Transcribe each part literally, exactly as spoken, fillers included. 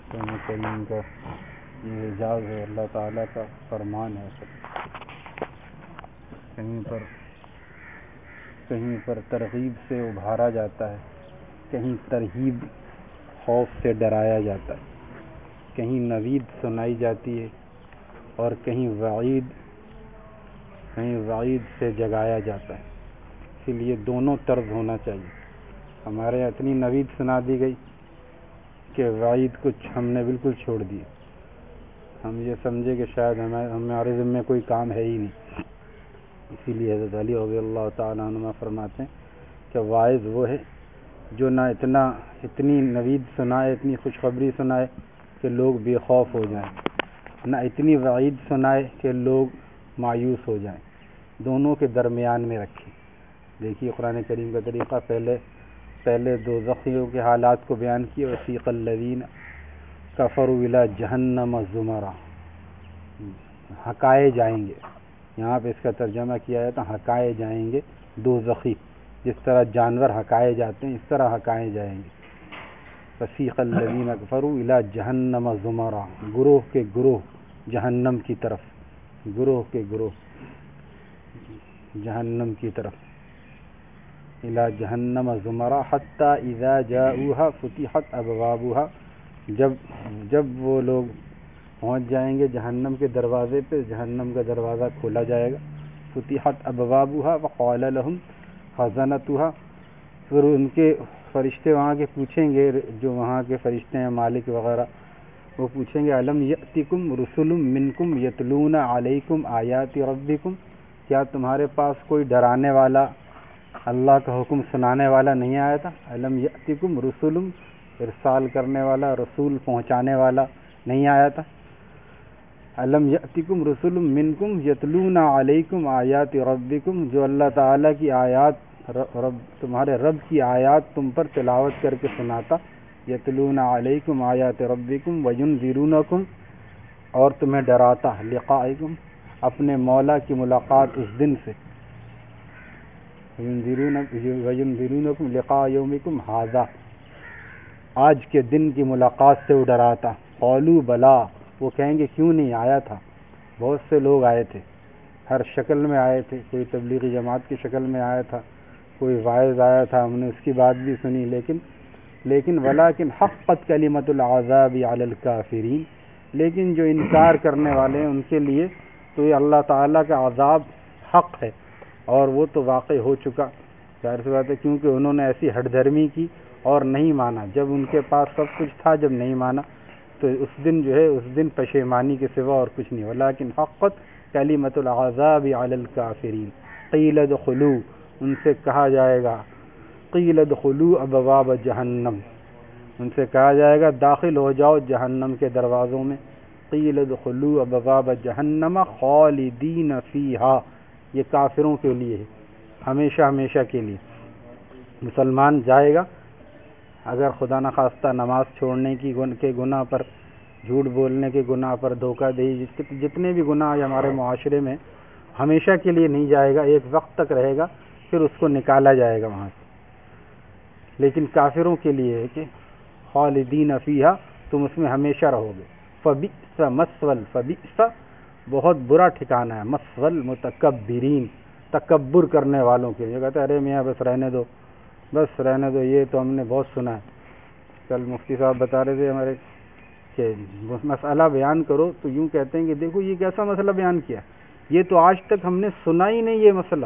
قرآن کریم کا یہ اعجاز ہے، اللہ تعالیٰ کا فرمان ہے. سب کہیں پر کہیں پر ترغیب سے ابھارا جاتا ہے، کہیں ترہیب خوف سے ڈرایا جاتا ہے، کہیں نوید سنائی جاتی ہے اور کہیں وعید کہیں وعید سے جگایا جاتا ہے. اسی لیے دونوں طرز ہونا چاہیے. ہمارے یہاں اتنی نوید سنا دی گئی کہ وعید کچھ ہم نے بالکل چھوڑ دی. ہم یہ سمجھے کہ شاید ہمارے ذمہ میں کوئی کام ہے ہی نہیں. اسی لیے حضرت علی رضی اللہ تعالیٰ عنہ فرماتے ہیں کہ واعظ وہ ہے جو نہ اتنا اتنی نوید سنائے، اتنی خوشخبری سنائے کہ لوگ بے خوف ہو جائیں، نہ اتنی وعید سنائے کہ لوگ مایوس ہو جائیں. دونوں کے درمیان میں رکھیں. دیکھیے قرآن کریم کا طریقہ، پہلے پہلے دوزخیوں کے حالات کو بیان کیا، وسیق الذین کفروا الی جہنم زمرا، ہکائے جائیں گے. یہاں پہ اس کا ترجمہ کیا ہے تو ہکائے جائیں گے دوزخی، جس طرح جانور ہکائے جاتے ہیں اس طرح ہکائے جائیں گے. وسیق الذین کفروا الی جہنم زمرا، گروہ کے گروہ جہنم کی طرف، گروہ کے گروہ جہنم کی طرف. الی جہنم زمرا حتی اذا جاؤوها فتحت ابوابها، جب جب وہ لوگ پہنچ جائیں گے جہنم کے دروازے پہ، جہنم کا دروازہ کھولا جائے گا. فتحت ابوابها وقال لهم خزنتها، پھر ان کے فرشتے وہاں کے پوچھیں گے، جو وہاں کے فرشتے ہیں مالک وغیرہ، وہ پوچھیں گے الم یأتکم رسل منکم یتلون علیکم آیات ربکم، کیا تمہارے پاس کوئی ڈرانے والا، اللہ کا حکم سنانے والا نہیں آیا تھا؟ الم یأتکم رسل، ارسال کرنے والا، رسول پہنچانے والا نہیں آیا تھا؟ الم یأتکم رسل منکم یتلون علیکم آیات ربکم، جو اللہ تعالیٰ کی آیات، رب تمہارے رب کی آیات تم پر تلاوت کر کے سناتا. یتلون علیکم آیات ربکم وینذرونکم، اور تمہیں ڈراتا لقائکم، اپنے مولا کی ملاقات اس دن سے. وینذرونکم لقاء یومکم ھذا، آج کے دن کی ملاقات سے وہ ڈراتا. قالوا بلا، وہ کہیں گے کیوں نہیں، آیا تھا. بہت سے لوگ آئے تھے، ہر شکل میں آئے تھے. کوئی تبلیغی جماعت کی شکل میں آیا تھا، کوئی واعظ آیا تھا، ہم نے اس کی بات بھی سنی، لیکن لیکن ولیکن حقت کلمۃ العذاب علی الکافرین، لیکن جو انکار کرنے والے ہیں ان کے لیے تو یہ اللہ تعالیٰ کا عذاب حق ہے، اور وہ تو واقع ہو چکا. ظاہر سی بات ہے، کیونکہ انہوں نے ایسی ہٹ دھرمی کی اور نہیں مانا. جب ان کے پاس سب کچھ تھا، جب نہیں مانا تو اس دن جو ہے اس دن پشیمانی کے سوا اور کچھ نہیں. ولیکن حقت کلمۃ العذاب علی الکافرین. قیل ادخلوا، ان سے کہا جائے گا، قیل ادخلوا ابواب جہنم، ان سے کہا جائے گا داخل ہو جاؤ جہنم کے دروازوں میں. قیل ادخلوا ابواب جہنم خالدین فیہا، یہ کافروں کے لیے ہے، ہمیشہ ہمیشہ کے لیے. مسلمان جائے گا اگر خدا نخواستہ نماز چھوڑنے کی کے گناہ پر، جھوٹ بولنے کے گناہ پر، دھوکہ دہی، جتنے بھی گناہ ہمارے معاشرے میں، ہمیشہ کے لیے نہیں جائے گا، ایک وقت تک رہے گا، پھر اس کو نکالا جائے گا وہاں سے. لیکن کافروں کے لیے ہے کہ خالدین فیہا، تم اس میں ہمیشہ رہو گے. فبئس مثوى، فبئس بہت برا ٹھکانہ ہے، مثوى المتکبرین، تکبر کرنے والوں کے لیے. کہتے ہیں ارے میاں بس رہنے دو، بس رہنے دو، یہ تو ہم نے بہت سنا ہے. کل مفتی صاحب بتا رہے تھے ہمارے کہ مسئلہ بیان کرو تو یوں کہتے ہیں کہ دیکھو یہ کیسا مسئلہ بیان کیا، یہ تو آج تک ہم نے سنا ہی نہیں یہ مسئلہ.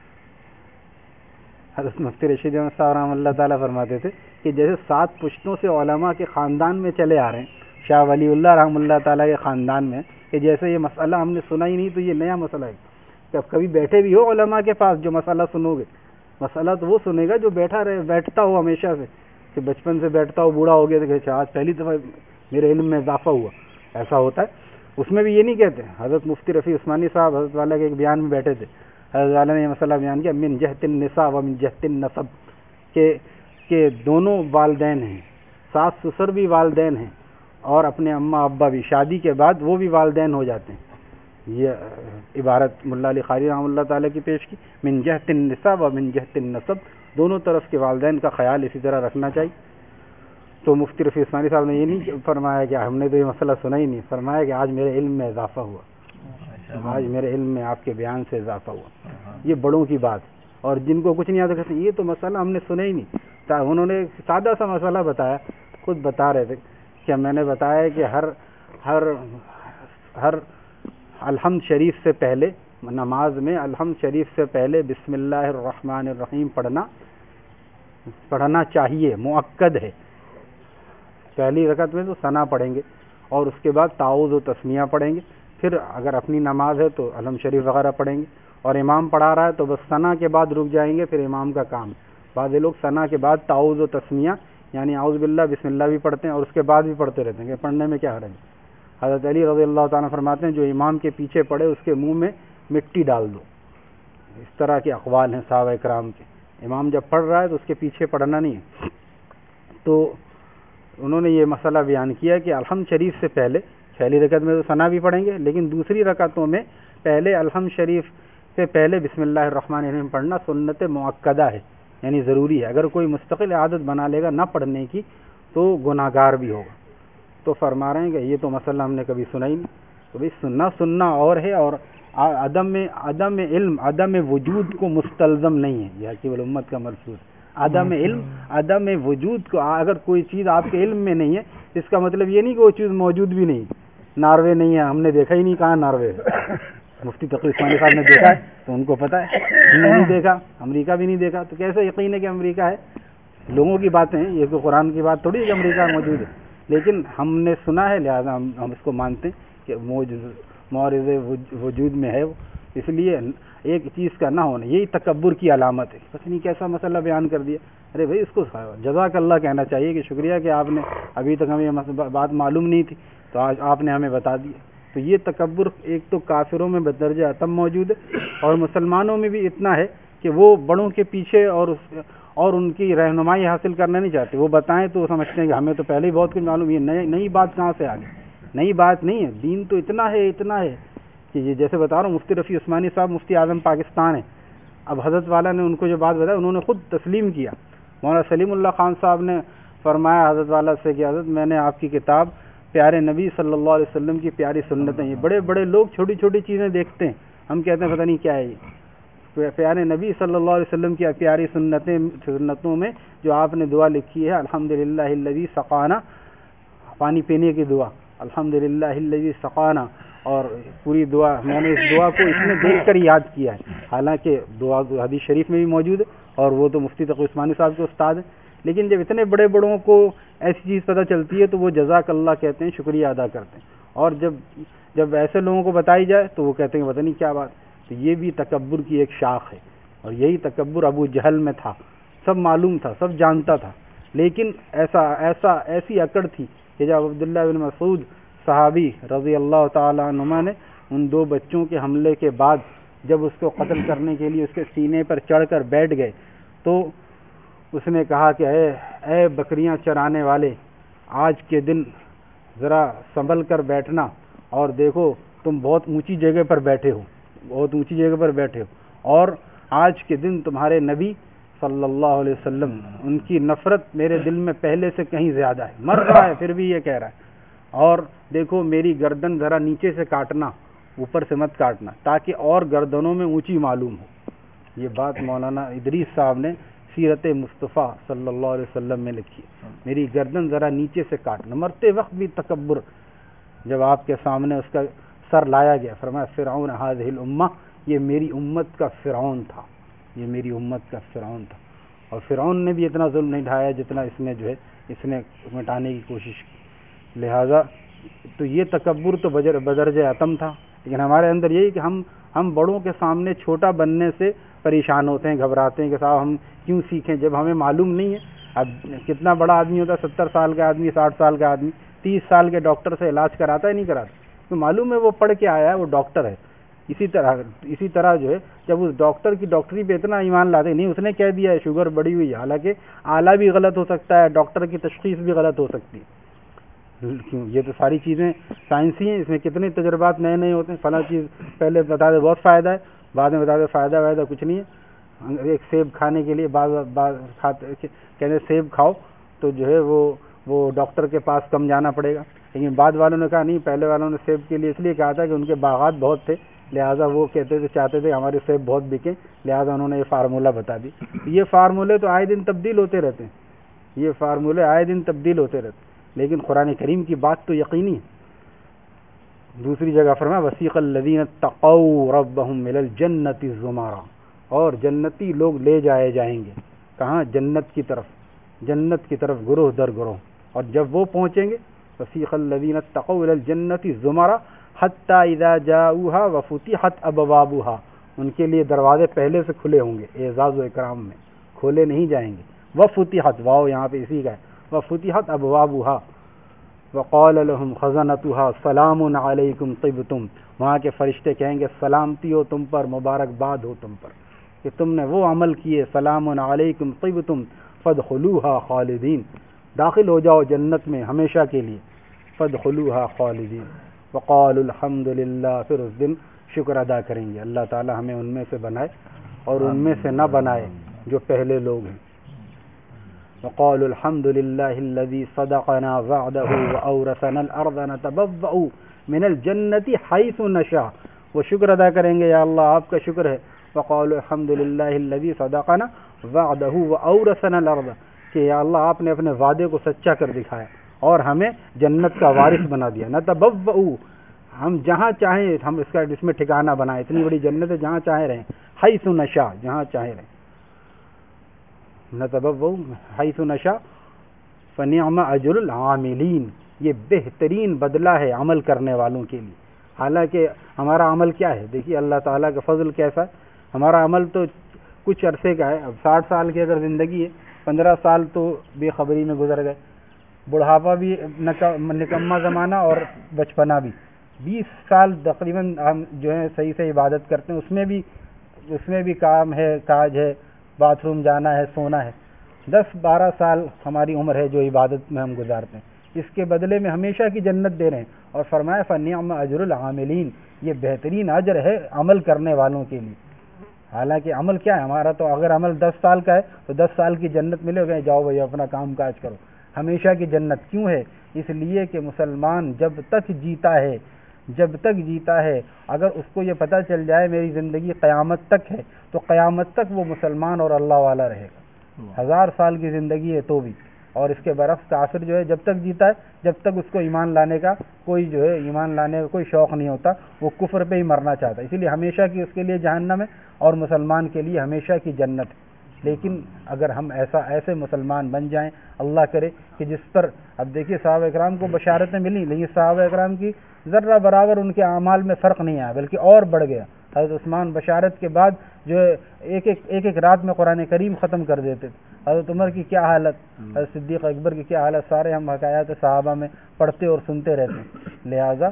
حضرت مفتی رشید احمد صاحب رحمۃ اللہ تعالیٰ فرماتے تھے کہ جیسے سات پشتوں سے علماء کے خاندان میں چلے آ رہے ہیں، شاہ ولی اللہ رحمۃ اللہ تعالیٰ کے خاندان میں، کہ جیسے یہ مسئلہ ہم نے سنا ہی نہیں تو یہ نیا مسئلہ ہے. کہ کبھی بیٹھے بھی ہو علماء کے پاس جو مسئلہ سنو گے، مسئلہ تو وہ سنے گا جو بیٹھا رہے، بیٹھتا ہو ہمیشہ سے، کہ بچپن سے بیٹھتا ہو، بوڑھا ہو گیا تو کہ آج پہلی دفعہ میرے علم میں اضافہ ہوا. ایسا ہوتا ہے. اس میں بھی یہ نہیں کہتے. حضرت مفتی رفیع عثمانی صاحب حضرت والا کے ایک بیان میں بیٹھے تھے، حضرت والا نے یہ مسئلہ بیان کیا، من جہت النساء و من جہت النسب، کہ کہ دونوں والدین ہیں، ساس سسر بھی والدین ہیں، اور اپنے اماں ابا بھی، شادی کے بعد وہ بھی والدین ہو جاتے ہیں. یہ عبارت ملا علی قاری رحمۃ اللہ تعالیٰ کی پیش کی. من جہت النساء و من جہت النسب، دونوں طرف کے والدین کا خیال اسی طرح رکھنا چاہیے. تو مفتی رفیع عثمانی صاحب نے یہ نہیں فرمایا کہ ہم نے تو یہ مسئلہ سنا ہی نہیں، فرمایا کہ آج میرے علم میں اضافہ ہوا، آج میرے علم میں آپ کے بیان سے اضافہ ہوا. یہ بڑوں کی بات. اور جن کو کچھ نہیں آتا کہتے یہ تو مسئلہ ہم نے سنا ہی نہیں. انہوں نے سادہ سا مسئلہ بتایا، خود بتا رہے تھے کہ میں نے بتایا کہ ہر ہر ہر الحمد شریف سے پہلے نماز میں الحمد شریف سے پہلے بسم اللہ الرحمن الرحیم پڑھنا پڑھنا چاہیے، مؤکد ہے. پہلی رکعت میں تو ثنا پڑھیں گے اور اس کے بعد تعوذ و تسمیہ پڑھیں گے، پھر اگر اپنی نماز ہے تو الحمد شریف وغیرہ پڑھیں گے، اور امام پڑھا رہا ہے تو بس ثنا کے بعد رک جائیں گے، پھر امام کا کام. بعض لوگ ثنا کے بعد تعوذ و تسمیہ یعنی اعوذ باللہ بسم اللہ بھی پڑھتے ہیں اور اس کے بعد بھی پڑھتے رہتے ہیں کہ پڑھنے میں کیا حرج ہے. حضرت علی رضی اللہ تعالیٰ فرماتے ہیں جو امام کے پیچھے پڑھے اس کے منہ میں مٹی ڈال دو. اس طرح کے اقوال ہیں صحابہ کرام کے. امام جب پڑھ رہا ہے تو اس کے پیچھے پڑھنا نہیں ہے. تو انہوں نے یہ مسئلہ بیان کیا کہ الحمد شریف سے پہلے پہلی رکعت میں تو ثنا بھی پڑھیں گے، لیکن دوسری رکعتوں میں پہلے الحمد شریف سے پہلے بسم اللہ الرحمن الرحیم پڑھنا سنت مؤکدہ ہے، یعنی ضروری ہے. اگر کوئی مستقل عادت بنا لے گا نہ پڑھنے کی تو گناہ گار بھی ہوگا. تو فرما رہے ہیں کہ یہ تو مسئلہ ہم نے کبھی سنا ہی نہیں. تو بھائی سننا سننا اور ہے، اور عدم میں عدم علم عدم وجود کو مستلزم نہیں ہے. یہ حکیم الامت کا ملفوظ عدم علم عدم وجود کو، اگر کوئی چیز آپ کے علم میں نہیں ہے اس کا مطلب یہ نہیں کہ وہ چیز موجود بھی نہیں. ناروے نہیں ہے، ہم نے دیکھا ہی نہیں کہاں ناروے ہے. مفتی تقی عثمانی صاحب نے دیکھا ہے تو ان کو پتہ ہے. ہم نے نہیں دیکھا، امریکہ بھی نہیں دیکھا، تو کیسے یقین ہے کہ امریکہ ہے؟ لوگوں کی باتیں ہیں، یہ تو قرآن کی بات تھوڑی ہے کہ امریکہ موجود ہے. لیکن ہم نے سنا ہے لہذا ہم ہم اس کو مانتے ہیں کہ مورد وجود میں ہے وہ. اس لیے ایک چیز کا نہ ہونا یہی تکبر کی علامت ہے. پتہ نہیں کیسا مسئلہ بیان کر دیا. ارے بھائی اس کو جزاک اللہ کہنا چاہیے کہ شکریہ کہ آپ نے ابھی تک ہمیں یہ بات معلوم نہیں تھی تو آج آپ نے ہمیں بتا دیا. تو یہ تکبر ایک تو کافروں میں بدرجہ اتم موجود ہے، اور مسلمانوں میں بھی اتنا ہے کہ وہ بڑوں کے پیچھے اور اس اور ان کی رہنمائی حاصل کرنا نہیں چاہتے. وہ بتائیں تو سمجھتے ہیں کہ ہمیں تو پہلے ہی بہت کچھ معلوم. یہ نئی نئی بات کہاں سے آ گئی؟ نئی بات نہیں ہے. دین تو اتنا ہے اتنا ہے کہ یہ جیسے بتا رہا ہوں مفتی رفیع عثمانی صاحب مفتی اعظم پاکستان ہیں. اب حضرت والا نے ان کو جو بات بتائی انہوں نے خود تسلیم کیا. مولانا سلیم اللہ خان صاحب نے فرمایا حضرت والا سے کہ حضرت میں نے آپ کی کتاب پیارے نبی صلی اللہ علیہ وسلم کی پیاری سنتیں، یہ بڑے بڑے لوگ چھوٹی چھوٹی چیزیں دیکھتے ہیں، ہم کہتے ہیں پتہ نہیں کیا ہے یہ. پیارے نبی صلی اللہ علیہ وسلم کی پیاری سنتیں سنتوں میں جو آپ نے دعا لکھی ہے الحمدللہ الذی سقانا، پانی پینے کی دعا الحمدللہ الذی سقانا، اور پوری دعا میں نے اس دعا کو اس نے دیکھ کر یاد کیا ہے. حالانکہ دعا حدیث شریف میں بھی موجود ہے اور وہ تو مفتی تقی عثمانی صاحب کے استاد ہیں. لیکن جب اتنے بڑے بڑوں کو ایسی چیز پتہ چلتی ہے تو وہ جزاک اللہ کہتے ہیں، شکریہ ادا کرتے ہیں. اور جب جب ایسے لوگوں کو بتائی جائے تو وہ کہتے ہیں پتہ نہیں کیا بات. تو یہ بھی تکبر کی ایک شاخ ہے، اور یہی تکبر ابو جہل میں تھا. سب معلوم تھا، سب جانتا تھا، لیکن ایسا ایسا ایسی اکڑ تھی کہ جب عبداللہ بن مسعود صحابی رضی اللہ تعالیٰ عنہما نے ان دو بچوں کے حملے کے بعد جب اس کو قتل کرنے کے لیے اس کے سینے پر چڑھ کر بیٹھ گئے تو اس نے کہا کہ اے اے بکریاں چرانے والے، آج کے دن ذرا سنبھل کر بیٹھنا، اور دیکھو تم بہت اونچی جگہ پر بیٹھے ہو بہت اونچی جگہ پر بیٹھے ہو اور آج کے دن تمہارے نبی صلی اللہ علیہ وسلم ان کی نفرت میرے دل میں پہلے سے کہیں زیادہ ہے. مر رہا ہے پھر بھی یہ کہہ رہا ہے. اور دیکھو میری گردن ذرا نیچے سے کاٹنا، اوپر سے مت کاٹنا، تاکہ اور گردنوں میں اونچی معلوم ہو. یہ بات مولانا ادریس صاحب نے سیرت مصطفیٰ صلی اللہ علیہ وسلم میں لکھی. میری گردن ذرا نیچے سے کاٹنا. مرتے وقت بھی تکبر. جب آپ کے سامنے اس کا سر لایا گیا فرمایا فرعون هذه الامہ، یہ میری امت کا فرعون تھا، یہ میری امت کا فرعون تھا. اور فرعون نے بھی اتنا ظلم نہیں ڈھایا جتنا اس نے جو ہے اس نے مٹانے کی کوشش کی. لہذا تو یہ تکبر تو بدرجہ اتم تھا. لیکن ہمارے اندر یہی کہ ہم ہم بڑوں کے سامنے چھوٹا بننے سے پریشان ہوتے ہیں، گھبراتے ہیں کہ صاحب ہم کیوں سیکھیں جب ہمیں معلوم نہیں ہے. اب کتنا بڑا آدمی ہوتا ہے، ستر سال کا آدمی، ساٹھ سال کا آدمی تیس سال کے ڈاکٹر سے علاج کراتا ہے نہیں کراتا؟ تو معلوم ہے وہ پڑھ کے آیا ہے، وہ ڈاکٹر ہے. اسی طرح اسی طرح جو ہے جب اس ڈاکٹر کی ڈاکٹری پہ اتنا ایمان لاتے نہیں، اس نے کہہ دیا ہے شوگر بڑی ہوئی ہے، حالانکہ آلہ بھی غلط ہو سکتا ہے، ڈاکٹر کی تشخیص بھی غلط ہو سکتی ہے. کیوں؟ یہ تو ساری چیزیں سائنسی ہیں، اس میں کتنے تجربات نئے نئے ہوتے ہیں. فلاں چیز پہلے بتا دے بہت فائدہ ہے، بعد میں بتا دے فائدہ وائدہ کچھ نہیں ہے. ایک سیب کھانے کے لیے بعض بعض کھاتے کہتے سیب کھاؤ تو جو ہے وہ وہ ڈاکٹر کے پاس کم جانا پڑے گا. لیکن بعد والوں نے کہا نہیں, پہلے والوں نے سیب کے لیے اس لیے کہا تھا کہ ان کے باغات بہت تھے, لہٰذا وہ کہتے تھے چاہتے تھے ہمارے سیب بہت بکیں, لہٰذا انہوں نے یہ فارمولہ بتا دی. یہ فارمولے تو آئے دن تبدیل ہوتے رہتے ہیں, یہ فارمولے آئے دن تبدیل ہوتے رہتے ہیں, لیکن قرآن کریم کی بات تو یقینی ہے. دوسری جگہ فرمایا وسیق الذین اتقوا ربهم الی الجنۃ زمرا, اور جنتی لوگ لے جائے جائیں گے کہاں؟ جنت کی طرف, جنت کی طرف گروہ در گروہ. اور جب وہ پہنچیں گے وسیق الذین اتقوا الی الجنۃ زمرا حتی اذا جاؤوها وفتحت ابوابها, ان کے لیے دروازے پہلے سے کھلے ہوں گے اعزاز و اکرام میں, کھولے نہیں جائیں گے. وفتحت, واو یہاں پہ اسی کا ہے, وفتحت ابوابها وقال لهم خزنتها سلام علیکم طبتم, وہاں کے فرشتے کہیں گے سلامتی ہو تم پر, مبارکباد ہو تم پر کہ تم نے وہ عمل کیے. سلام علیکم طبتم فادخلوها خالدین, داخل ہو جاؤ جنت میں ہمیشہ کے لیے. فادخلوها خالدین وقالوا الحمد للہ, پھر اس دن شکر ادا کریں گے. اللہ تعالی ہمیں ان میں سے بنائے اور ان میں سے نہ بنائے جو پہلے لوگ ہیں. وقالوا الحمد لله الذي صدقنا وعده وأورثنا الأرض نتبوأ من الجنة حيث نشاء, وہ شکر ادا کریں گے یا اللہ آپ کا شکر ہے. وقالوا الحمد لله الذي صدقنا وعده وأورثنا الأرض, کہ یا اللہ آپ نے اپنے وعدے کو سچا کر دکھایا اور ہمیں جنت کا وارث بنا دیا. نتبوأ, ہم جہاں چاہیں ہم اس کا اس میں ٹھکانہ بنائیں, اتنی بڑی جنت ہے جہاں چاہیں رہیں. حیث نشاء, جہاں چاہیں رہیں. نتبوأ حیث نشاء فنعم اجر العاملین, یہ بہترین بدلہ ہے عمل کرنے والوں کے لیے. حالانکہ ہمارا عمل کیا ہے, دیکھیے اللہ تعالیٰ کا فضل کیسا ہے. ہمارا عمل تو کچھ عرصے کا ہے. اب ساٹھ سال کی اگر زندگی ہے, پندرہ سال تو بے خبری میں گزر گئے, بڑھاپا بھی نکما زمانہ اور بچپنا بھی, بیس سال تقریباً ہم جو ہے صحیح سے عبادت کرتے ہیں, اس میں بھی اس میں بھی کام ہے, کاج ہے, باتھ روم جانا ہے, سونا ہے. دس بارہ سال ہماری عمر ہے جو عبادت میں ہم گزارتے ہیں, اس کے بدلے میں ہمیشہ کی جنت دے رہے ہیں. اور فرمایا فنعم اجر العاملین, یہ بہترین اجر ہے عمل کرنے والوں کے لیے. حالانکہ عمل کیا ہے ہمارا, تو اگر عمل دس سال کا ہے تو دس سال کی جنت ملے گا, جاؤ بھائی اپنا کام کاج کرو. ہمیشہ کی جنت کیوں ہے؟ اس لیے کہ مسلمان جب تک جیتا ہے, جب تک جیتا ہے اگر اس کو یہ پتہ چل جائے میری زندگی قیامت تک ہے, تو قیامت تک وہ مسلمان اور اللہ والا رہے گا. ہزار سال کی زندگی ہے تو بھی. اور اس کے برعکس کافر جو ہے جب تک جیتا ہے جب تک اس کو ایمان لانے کا کوئی جو ہے ایمان لانے کا کوئی شوق نہیں ہوتا, وہ کفر پہ ہی مرنا چاہتا ہے. اسی لیے ہمیشہ کی اس کے لیے جہنم ہے اور مسلمان کے لیے ہمیشہ کی جنت ہے. لیکن اگر ہم ایسا ایسے مسلمان بن جائیں, اللہ کرے کہ جس پر, اب دیکھیے صحابہ اکرام کو بشارتیں ملی, لیکن صحابہ اکرام کی ذرہ برابر ان کے اعمال میں فرق نہیں آیا بلکہ اور بڑھ گیا. حضرت عثمان بشارت کے بعد جو ہے ایک ایک ایک ایک رات میں قرآن کریم ختم کر دیتے تھے. حضرت عمر کی کیا حالت, حضرت صدیق اکبر کی کیا حالت, سارے ہم حکایات صحابہ میں پڑھتے اور سنتے رہتے ہیں. لہٰذا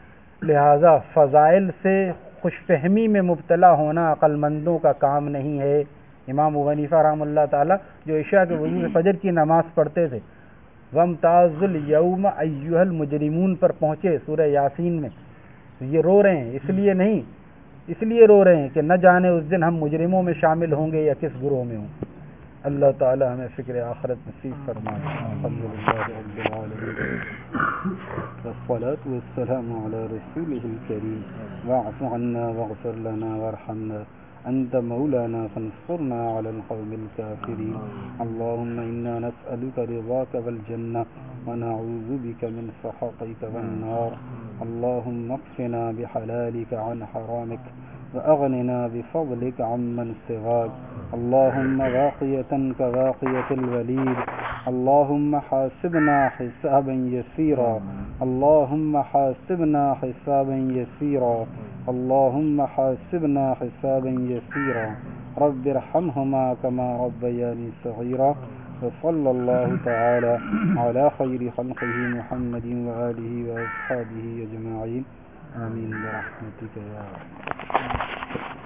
لہٰذا فضائل سے خوش فہمی میں مبتلا ہونا عقل مندوں کا کام نہیں ہے. امام ابو حنیفہ رحمہ اللہ تعالیٰ جو عشاء کے وضو فجر کی نماز پڑھتے تھے, وَامْتَازُ الْيَوْمَ أَيُّهَا الْمُجْرِمُونَ پر پہنچے سورہ یاسین میں, یہ رو رہے ہیں اس لیے نہیں, اس لیے رو رہے ہیں کہ نہ جانے اس دن ہم مجرموں میں شامل ہوں گے یا کس گروہ میں ہوں. اللہ تعالی ہمیں فکر آخرت نصیب فرمائے. الحمدللہ رب العالمین والصلاة والسلام علی رسولہ الکریم واعف عنا واغفر لنا وارحمنا أنت مولانا فانصرنا على القوم الكافرين. اللهم إنا نسألك رضاك والجنة ونعوذ بك من سخطك والنار. اللهم اكفنا بحلالك عن حرامك وأغننا بفضلك عمن سواك. اللهم واقية كواقية الوليد. اللهم حاسبنا حسابا يسيرا. اللهم حاسبنا حسابا يسيرا. اللهم حاسبنا حسابا يسيرا. رب ارحمهما كما ربياني صغيرا. وصلى الله تعالى على خير خلقه محمد وآله وأصحابه أجمعين. آمين برحمتك يا رب.